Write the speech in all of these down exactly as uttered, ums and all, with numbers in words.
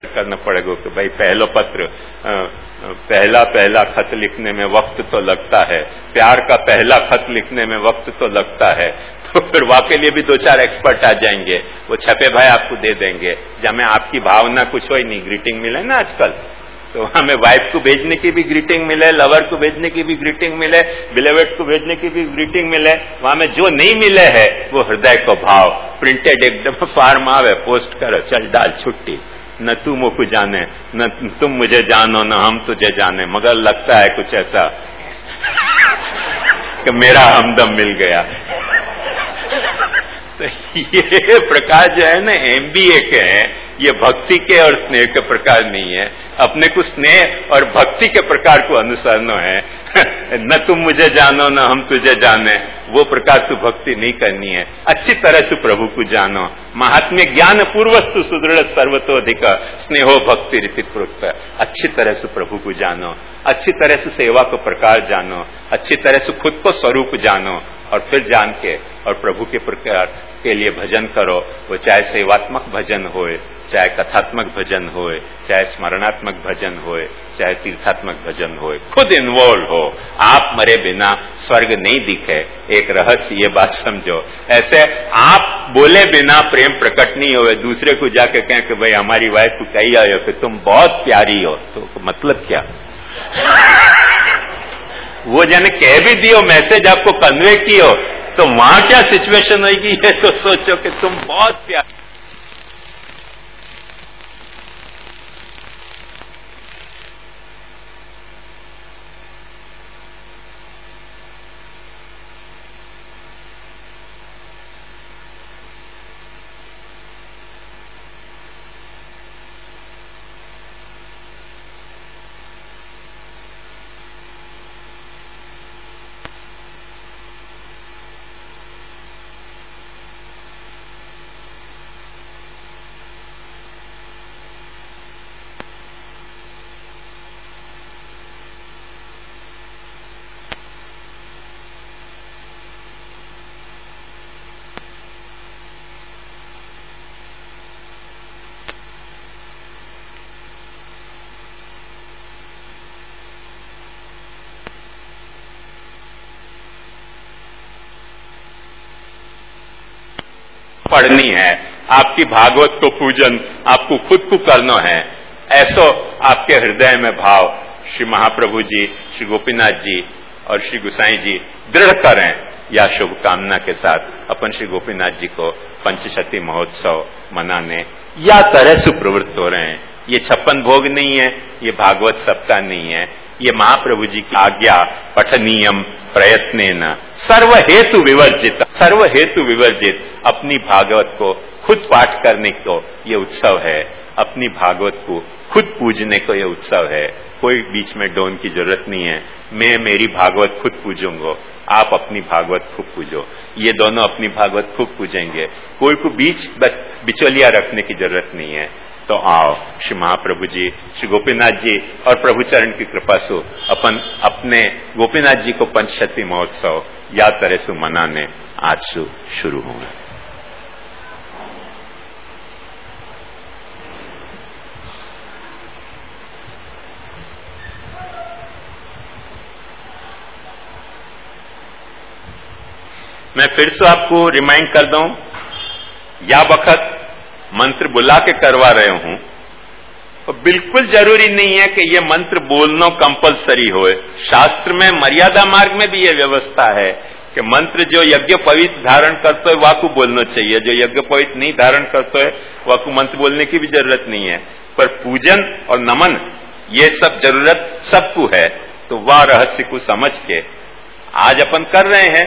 करना पड़ेगा कि भाई पहला पत्र पहला पहला खत लिखने में वक्त तो लगता है, प्यार का पहला खत लिखने में वक्त तो लगता है। तो फिर वाके लिए भी दो चार एक्सपर्ट आ जाएंगे, वो छपे भाई आपको दे देंगे। जब आपकी भावना कुछ हो ही नहीं, ग्रीटिंग मिले ना आजकल, तो हमें वाइफ को भेजने की भी ग्रीटिंग मिले, लवर को भेजने की भी ग्रीटिंग मिले, बिलेवेट को भेजने की भी ग्रीटिंग मिले। वहां में जो नहीं मिले है वो हृदय को भाव प्रिंटेड एकदम फार्म आवे, पोस्ट करो, चल डाल छुट्टी। न तू मुझको जाने, न तुम मुझे जानो, न हम तुझे जाने, मगर लगता है कुछ ऐसा कि मेरा हमदम मिल गया। तो ये प्रकार जो है ना एमबीए के हैं, ये भक्ति के और स्नेह के प्रकार नहीं है। अपने को स्नेह और भक्ति के प्रकार को अनुसरना है। न तुम मुझे जानो न हम तुझे जाने, वो प्रकार से भक्ति नहीं करनी है। अच्छी तरह से प्रभु को जानो। महात्म्य ज्ञान पूर्वस्तु सुदृढ़ सर्वतोधिक स्नेहो भक्ति रीति प्रोक्त। अच्छी तरह से प्रभु को जानो, अच्छी तरह से सेवा को प्रकार जानो, अच्छी तरह से खुद को स्वरूप जानो, और फिर जान के और प्रभु के प्रकार के लिए भजन करो। वो चाहे सेवात्मक भजन होए, चाहे कथात्मक भजन होए, चाहे स्मरणात्मक भजन होए, चाहे तीर्थात्मक भजन होए, खुद इन्वॉल्व हो। आप मरे बिना स्वर्ग नहीं दिखे, एक रहस्य ये बात समझो। ऐसे आप बोले बिना प्रेम प्रकट नहीं होए, दूसरे को जाके कहें कि भाई हमारी वाइफ को कही आयो कि तुम बहुत प्यारी हो, तो मतलब क्या? वो जन कह भी दियो, मैसेज आपको कन्वे कियो, तो वहां क्या सिचुएशन होगी ये तो सोचो कि तुम बहुत प्यार। पढ़नी है, आपकी भागवत को पूजन आपको खुद को करना है। ऐसो आपके हृदय में भाव श्री महाप्रभु जी, श्री गोपीनाथ जी और श्री गुसाई जी दृढ़ करें। या शुभकामना के साथ अपन श्री गोपीनाथ जी को पंचशती महोत्सव मनाने या तरह से प्रवृत्त हो रहे हैं। ये छप्पन भोग नहीं है, ये भागवत सप्ताह नहीं है, ये महाप्रभु जी की आज्ञा पठनीयम प्रयत्नेन सर्व हेतु विवर्जित, सर्व हेतु विवर्जित अपनी भागवत को खुद पाठ करने को ये उत्सव है। अपनी भागवत को खुद पूजने को ये उत्सव है। कोई बीच में डोन की जरूरत नहीं है। मैं मेरी भागवत खुद पूजूंगा, आप अपनी भागवत खुद पूजो। ये दोनों अपनी भागवत खुद पूजेंगे, कोई को बीच बिचौलिया रखने की जरूरत नहीं है। तो आओ श्री महाप्रभु जी, श्री गोपीनाथ जी और प्रभु चरण की कृपा से अपन अपने गोपीनाथ जी को पंचशती महोत्सव या तरह से मनाने आज से शुरू होंगे। मैं फिर से आपको रिमाइंड कर दूं, या वक्त मंत्र बुला के करवा रहे हूं, तो बिल्कुल जरूरी नहीं है कि यह मंत्र बोलना कंपलसरी होए। शास्त्र में मर्यादा मार्ग में भी यह व्यवस्था है कि मंत्र जो यज्ञ पवित्र धारण करते है वाकु बोलना चाहिए, जो यज्ञ पवित्र नहीं धारण करते है वाकु मंत्र बोलने की भी जरूरत नहीं है। पर पूजन और नमन ये सब जरूरत सबको है। तो वह रहस्य को समझ के आज अपन कर रहे हैं,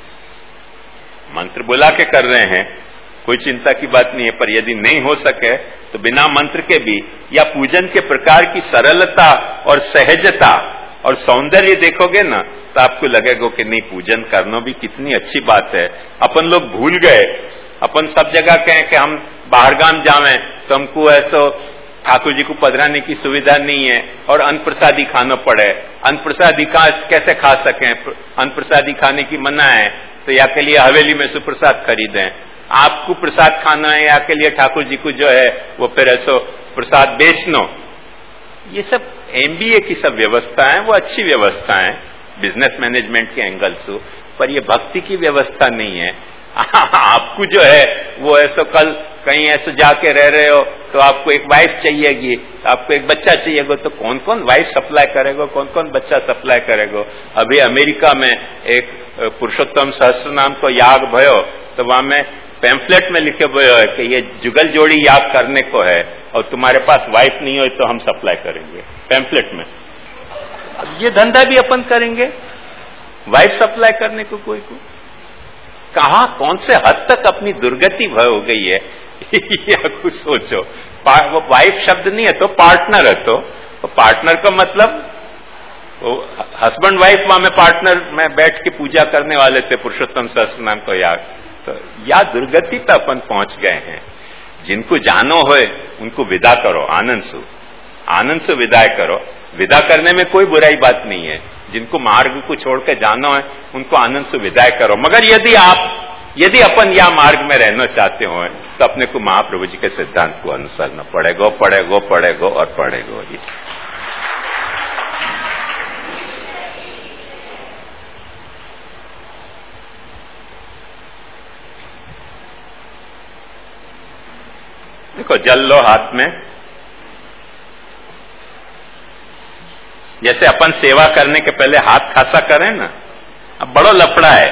मंत्र बुला के कर रहे हैं, कोई चिंता की बात नहीं है। पर यदि नहीं हो सके तो बिना मंत्र के भी, या पूजन के प्रकार की सरलता और सहजता और सौंदर्य देखोगे ना, तो आपको लगेगा कि नहीं, पूजन करना भी कितनी अच्छी बात है। अपन लोग भूल गए, अपन सब जगह कहें कि हम बाहरगाम जावें तो हमको ऐसा ठाकुर जी को पधराने की सुविधा नहीं है और अन्न प्रसादी खाना पड़े, अन्न प्रसादी का कैसे खा सकें, अन्न प्रसादी खाने की मना है, तो या के लिए हवेली में सुप्रसाद खरीदें। आपको प्रसाद खाना है या के लिए ठाकुर जी को जो है वो फिर ऐसो प्रसाद बेचनो। ये सब एमबीए की सब व्यवस्था है, वो अच्छी व्यवस्था है बिजनेस मैनेजमेंट के एंगल से, पर ये भक्ति की व्यवस्था नहीं है। आपको जो है वो ऐसा कल कहीं ऐसे जाके रह रहे हो तो आपको एक वाइफ चाहिएगी, आपको एक बच्चा चाहिएगा, तो कौन कौन वाइफ सप्लाई करेगा, कौन कौन बच्चा सप्लाई करेगा। अभी अमेरिका में एक पुरुषोत्तम सहस्त्र नाम को याग भयो, तो वहां में पैम्फलेट में लिखे हुए है कि ये जुगल जोड़ी याग करने को है और तुम्हारे पास वाइफ नहीं हो तो हम सप्लाई करेंगे, पैम्फलेट में। अब ये धंधा भी अपन करेंगे, वाइफ सप्लाई करने को कोई को कहा, कौन से हद तक अपनी दुर्गति हो गई है या कुछ सोचो। वो वाइफ शब्द नहीं है तो पार्टनर है, तो, तो पार्टनर का मतलब हस्बैंड वाइफ वहां में पार्टनर में बैठ के पूजा करने वाले थे पुरुषोत्तम सहस्त्र नाम को याग। तो या दुर्गति पे अपन पहुंच गए हैं। जिनको जानो होए उनको विदा करो, आनंद से आनंद से विदाई करो। विदा करने में कोई बुराई बात नहीं है। जिनको मार्ग को छोड़ के जाना है उनको आनंद से विदाई करो। मगर यदि आप यदि अपन या मार्ग में रहना चाहते हो तो अपने को महाप्रभु जी के सिद्धांत को अनुसरना पड़ेगा, पड़ेगा पड़ेगा और पड़ेगा ही। देखो, जल लो हाथ में, जैसे अपन सेवा करने के पहले हाथ खासा करें ना, अब बड़ो लफड़ा है,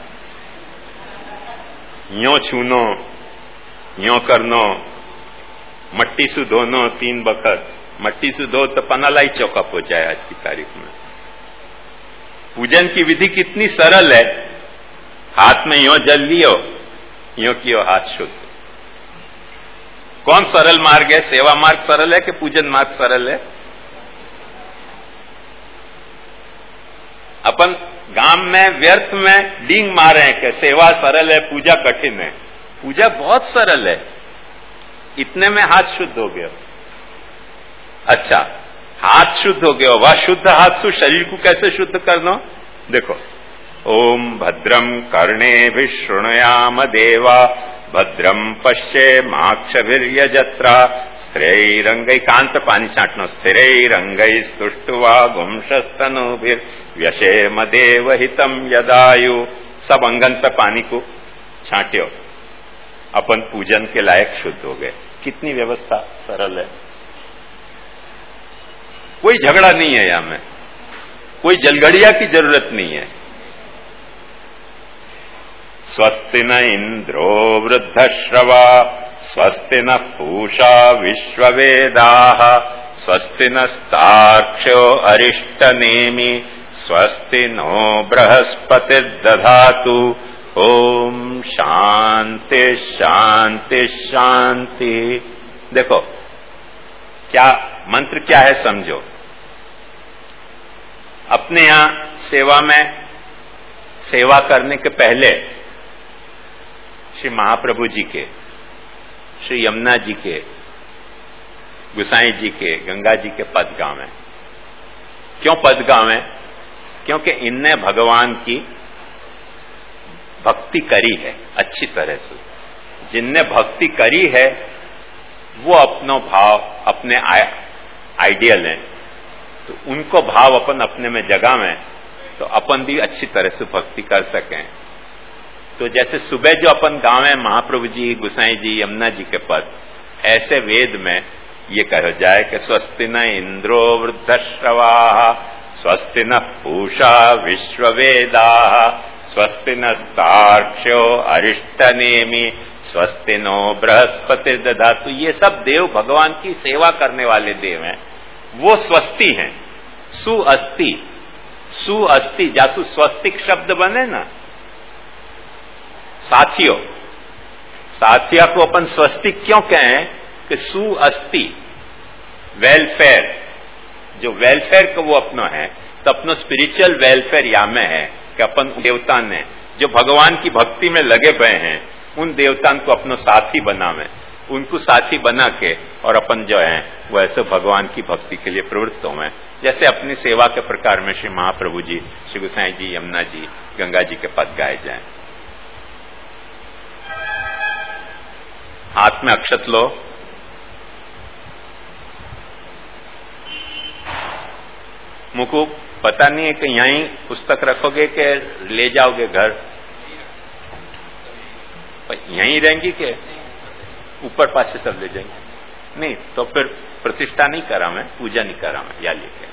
यो छूनो, यो करनो, मट्टी से धोनो तीन बखत, मट्टी से धो तो पनालाई चौकअप हो जाए आज की तारीख में। पूजन की विधि कितनी सरल है, हाथ में यो जल लियो, यो कियो हाथ शुद्ध। कौन सरल मार्ग है? सेवा मार्ग सरल है कि पूजन मार्ग सरल है? अपन गांव में व्यर्थ में डींग मारे हैं कि सेवा सरल है, पूजा कठिन है। पूजा बहुत सरल है, इतने में हाथ शुद्ध हो गया। अच्छा, हाथ शुद्ध हो गया, वह शुद्ध हाथ से शरीर को कैसे शुद्ध करना? देखो, ओम भद्रम कर्णेभिः शृणुयाम देवा भद्रम पश्येमाक्षभिर्यजत्रा स्थिरैरंगै, कान पे पानी छांटना, स्थिरैरंगै स्तुष्ट्वा गुंशस्तनूभिर्व्यशेम देवहितम यदायु। सब अंगन पे पानी को छांट्यो, अपन पूजन के लायक शुद्ध हो गए। कितनी व्यवस्था सरल है, कोई झगड़ा नहीं है यहां में, कोई जलगड़िया की जरूरत नहीं है। स्वस्ति न इंद्रो वृद्धश्रवा स्वस्ति न पूषा विश्ववेदाः स्वस्ति नस्तार्क्ष्यो अरिष्टनेमि स्वस्ति नो बृहस्पतिर्दधातु। ओम शांति शांति शांति। देखो क्या मंत्र क्या है समझो। अपने यहां सेवा में सेवा करने के पहले श्री महाप्रभु जी के, श्री यमुना जी के, गुसाई जी के, गंगा जी के पद गावें। क्यों पद गावें? क्योंकि इनने भगवान की भक्ति करी है अच्छी तरह से। जिनने भक्ति करी है वो अपनो भाव अपने आइडियल हैं, तो उनको भाव अपन अपने में जगावें तो अपन भी अच्छी तरह से भक्ति कर सकें। तो जैसे सुबह जो अपन गावें महाप्रभु जी, गुसाई जी, यमुना जी के पद, ऐसे वेद में ये कहा जाए कि स्वस्ति न इंद्रो वृद्धश्रवाः स्वस्ति न पूषा विश्ववेदाः स्वस्ति नस्तार्क्ष्यो अरिष्टनेमि स्वस्ति नो बृहस्पतिर्दधातु। ये सब देव भगवान की सेवा करने वाले देव हैं, वो स्वस्ति हैं। सु अस्ति, सु अस्ति, जासु स्वस्तिक शब्द बने ना, साथियों, साथिया को अपन स्वस्तिक क्यों कहें कि सु अस्ति, वेलफेयर, जो वेलफेयर को वो अपना है, तो अपना स्पिरिचुअल वेलफेयर या में है कि अपन देवता ने जो भगवान की भक्ति में लगे हुए हैं उन देवताओं को अपना साथी बनावे। उनको साथी बना के और अपन जो है वो ऐसे भगवान की भक्ति के लिए प्रवृत्त हुए। जैसे अपनी सेवा के प्रकार में श्री महाप्रभु जी, श्री गोसाई जी, यमुना जी, गंगा जी के पद गाए जाएं। हाथ में अक्षत लो, मुझको पता नहीं है कि यहीं पुस्तक रखोगे कि ले जाओगे घर, यहीं रहेंगी के ऊपर पास से सब ले जाएंगे? नहीं तो फिर प्रतिष्ठा नहीं करा मैं, पूजा नहीं करा मैं, या लेके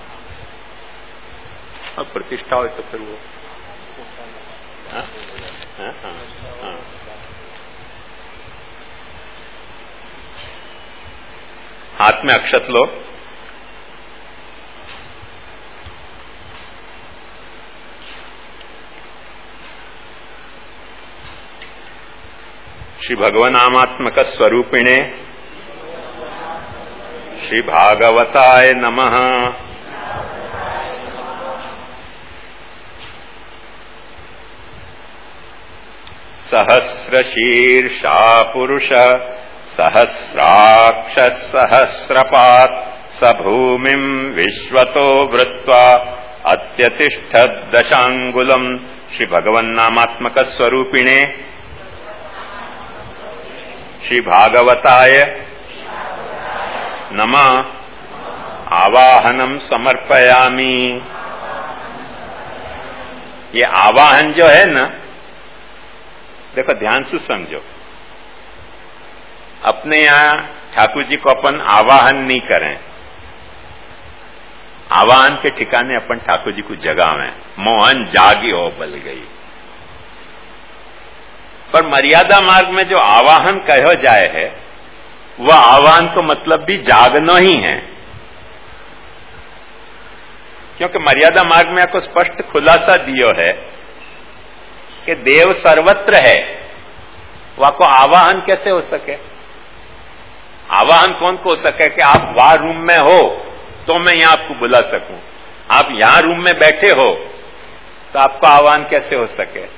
और प्रतिष्ठा हो तो फिर वो हाँ हाँ हाँ हाँ हाथ में अक्षत लो, श्री भगवनामात्मक स्वरूपिणे श्री भागवताय नमः। सहस्रशीर्षा पुरुष सहस्राक्ष सहस्रपात् स भूमिं विश्वतो वृत्वा अत्यतिष्ठत् दशांगुलम्। श्री भगवन्नामात्मक स्वरूपिणे श्री भागवताय नमः। आवाहनम समर्पयामि। ये आवाहन जो है ना, देखो ध्यान से समझो, अपने यहां ठाकुर जी को अपन आवाहन नहीं करें, आवाहन के ठिकाने अपन ठाकुर जी को जगावें। मोहन जागी हो बल गई। पर मर्यादा मार्ग में जो आवाहन कहो जाए है, वह आवाहन को मतलब भी जागना ही है, क्योंकि मर्यादा मार्ग में आपको स्पष्ट खुलासा दियो है कि देव सर्वत्र है। वह को आवाहन कैसे हो सके? आवाहन कौन को हो सके कि आप वहां रूम में हो तो मैं यहां आपको बुला सकूं, आप यहां रूम में बैठे हो तो आपको आह्वान कैसे हो सके?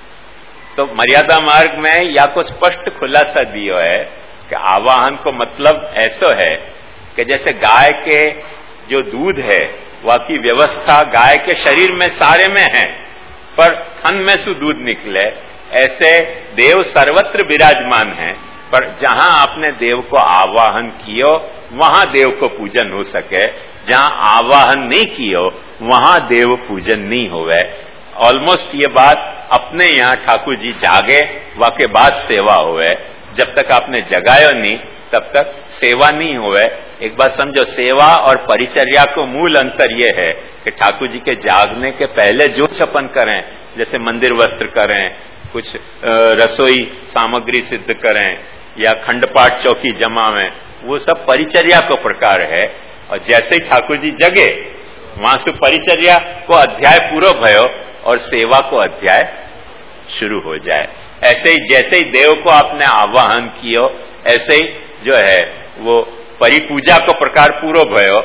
तो मर्यादा मार्ग में या को स्पष्ट खुलासा दियो है कि आवाहन को मतलब ऐसा है कि जैसे गाय के जो दूध है वह की व्यवस्था गाय के शरीर में सारे में है, पर थन में से दूध निकले, ऐसे देव सर्वत्र विराजमान है। पर जहां आपने देव को आवाहन कियो वहां देव को पूजन हो सके, जहां आवाहन नहीं कियो वहां देव पूजन नहीं होवे। ऑलमोस्ट ये बात अपने यहां ठाकुर जी जागे वाके बाद सेवा होवे। जब तक आपने जगायो नहीं तब तक सेवा नहीं होवे। एक बात समझो, सेवा और परिचर्या को मूल अंतर यह है कि ठाकुर जी के जागने के पहले जो छपन करें, जैसे मंदिर वस्त्र करें, कुछ रसोई सामग्री सिद्ध करें या खंडपाठ चौकी जमावें, वो सब परिचर्या को प्रकार है। और जैसे ही ठाकुर जी जगे वहां से परिचर्या को अध्याय पूरा भयो और सेवा को अध्याय शुरू हो जाए। ऐसे ही जैसे ही देव को आपने आवाहन कियो, ऐसे ही जो है वो परिपूजा को प्रकार पूरा भयो,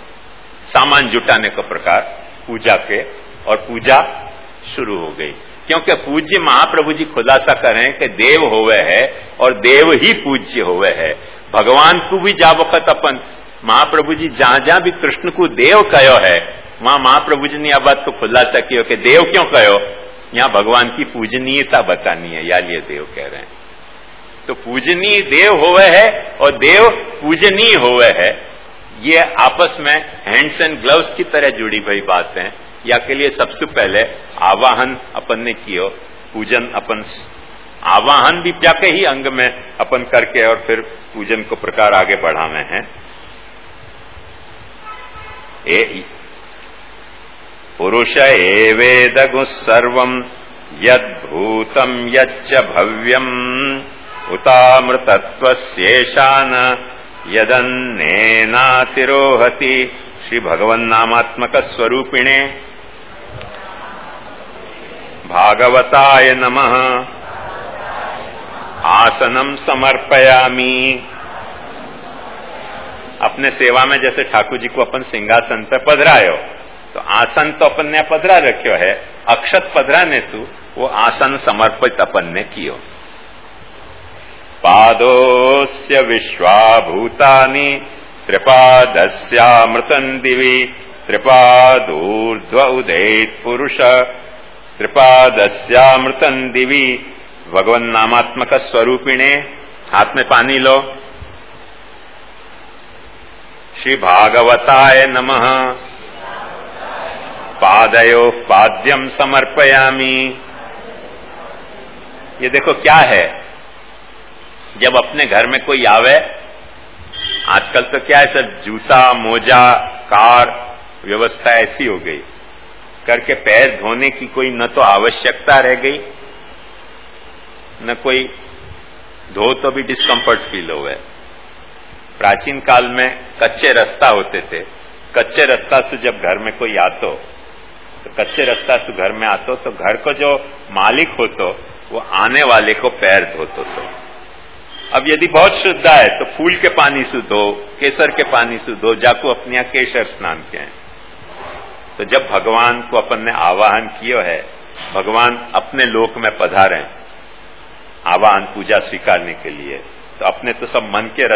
सामान जुटाने को प्रकार पूजा के, और पूजा शुरू हो गई। क्योंकि पूज्य महाप्रभु जी खुलासा करें कि देव होवे है और देव ही पूज्य होवे है। भगवान को भी जा वक्त अपन महाप्रभु जी जहां जहां भी कृष्ण को देव कहो है, वहां महाप्रभु जी ने यह बात को खुलासा किया कि देव क्यों कहो, यहां भगवान की पूजनीयता बतानी है, या लिए देव कह रहे हैं। तो पूजनीय देव होवे है और देव पूजनीय होवे है, ये आपस में हैंड्स एंड ग्लव्स की तरह जुड़ी हुई बात है। या के लिए सबसे पहले आवाहन अपन ने कियो, पूजन अपन आवाहन भी क्या के ही अंग में अपन करके और फिर पूजन को प्रकार आगे बढ़ावे हैं। ए पुरुष एवेदगु सर्वं यद्भूतं यच्च भव्यं उतामृतत्वस्येषान यदन्नेनातिरोहति। श्री भगवन्नामात्मक स्वरूपिणे भागवताय नमः। आसनम समर्पयामि। अपने सेवा में जैसे ठाकुर जी को अपन सिंहासन पर पधरायो, तो आसन तो अपन ने पधरा रखियो है, अक्षत पधराने सु वो आसन समर्पित अपन ने कियो। पादोस्य विश्वाभूतानि त्रिपादस्यामृतं दिवि त्रिपादूर्ध्व उदेत् पुरुष त्रिपादस्यामृतं दिवि। भगवन नामात्मक स्वरूपिणे, हाथ में पानी लो। श्री भागवताय नमः। पादयो पाद्यम समर्पयामि। ये देखो क्या है, जब अपने घर में कोई आवे, आजकल तो क्या है सर, जूता मोजा कार व्यवस्था ऐसी हो गई, करके पैर धोने की कोई न तो आवश्यकता रह गई, न कोई धो तो भी डिस्कंफर्ट फील हो गए। प्राचीन काल में कच्चे रास्ता होते थे, कच्चे रास्ता से जब घर में कोई आतो तो कच्चे रास्ता से घर में आतो तो घर को जो मालिक होतो वो आने वाले को पैर धोतो तो। अब यदि बहुत श्रद्धा है तो फूल के पानी से धो, केसर के पानी से धो, जाको अपने यहाँ केसर स्नान किए। तो जब भगवान को अपन ने आवाहन किया है, भगवान अपने लोक में पधारे आवाहन पूजा स्वीकारने के लिए, तो अपने तो सब मन के